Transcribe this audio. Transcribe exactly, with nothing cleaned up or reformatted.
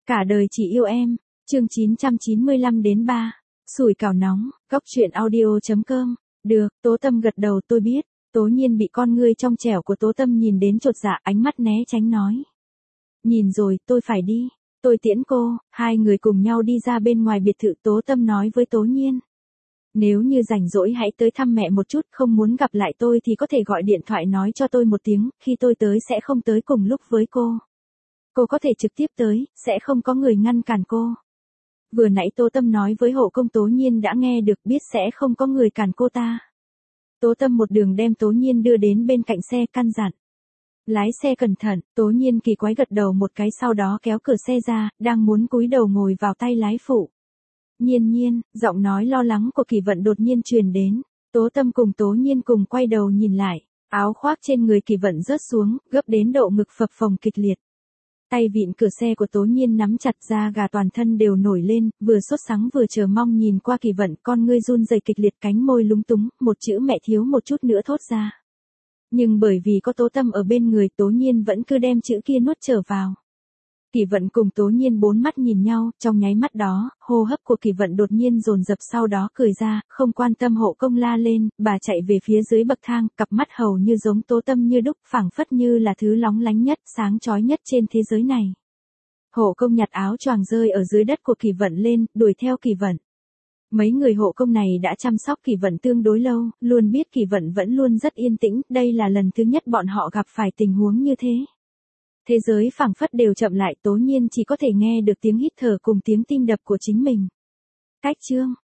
Cả đời chỉ yêu em, chương chín trăm chín mươi lăm đến ba. Sủi cảo nóng, góc truyện audio chấm com. Được, Tố Tâm gật đầu, tôi biết. Tố Nhiên bị con ngươi trong trẻo của Tố Tâm nhìn đến chột dạ, ánh mắt né tránh nói. Nhìn rồi, tôi phải đi. Tôi tiễn cô. Hai người cùng nhau đi ra bên ngoài biệt thự. Tố Tâm nói với Tố Nhiên. Nếu như rảnh rỗi hãy tới thăm mẹ một chút, không muốn gặp lại tôi thì có thể gọi điện thoại nói cho tôi một tiếng, khi tôi tới sẽ không tới cùng lúc với cô. Cô có thể trực tiếp tới, sẽ không có người ngăn cản cô. Vừa nãy Tố Tâm nói với hộ công Tố Nhiên đã nghe được, biết sẽ không có người cản cô ta. Tố Tâm một đường đem Tố Nhiên đưa đến bên cạnh xe, căn dặn. Lái xe cẩn thận. Tố Nhiên kỳ quái gật đầu một cái, sau đó kéo cửa xe ra, đang muốn cúi đầu ngồi vào tay lái phụ. Nhiên Nhiên, giọng nói lo lắng của Kỳ Vận đột nhiên truyền đến. Tố Tâm cùng Tố Nhiên cùng quay đầu nhìn lại, áo khoác trên người Kỳ Vận rớt xuống, gấp đến độ ngực phập phồng kịch liệt. Tay vịn cửa xe của Tố Nhiên nắm chặt, da gà toàn thân đều nổi lên, vừa sốt sắng vừa chờ mong nhìn qua Kỳ Vận, con ngươi run rẩy kịch liệt, cánh môi lúng túng, một chữ mẹ thiếu một chút nữa thốt ra. Nhưng bởi vì có Tố Tâm ở bên người, Tố Nhiên vẫn cứ đem chữ kia nuốt trở vào. Kỳ Vận cùng Tố Nhiên bốn mắt nhìn nhau, trong nháy mắt đó, hô hấp của Kỳ Vận đột nhiên dồn dập, sau đó cười ra, không quan tâm hộ công la lên, bà chạy về phía dưới bậc thang, cặp mắt hầu như giống Tố Tâm như đúc, phảng phất như là thứ lóng lánh nhất, sáng chói nhất trên thế giới này. Hộ công nhặt áo choàng rơi ở dưới đất của Kỳ Vận lên, đuổi theo Kỳ Vận. Mấy người hộ công này đã chăm sóc Kỳ Vận tương đối lâu, luôn biết Kỳ Vận vẫn luôn rất yên tĩnh, đây là lần thứ nhất bọn họ gặp phải tình huống như thế. Thế giới phảng phất đều chậm lại, Tố Nhiên chỉ có thể nghe được tiếng hít thở cùng tiếng tim đập của chính mình. Cách chương,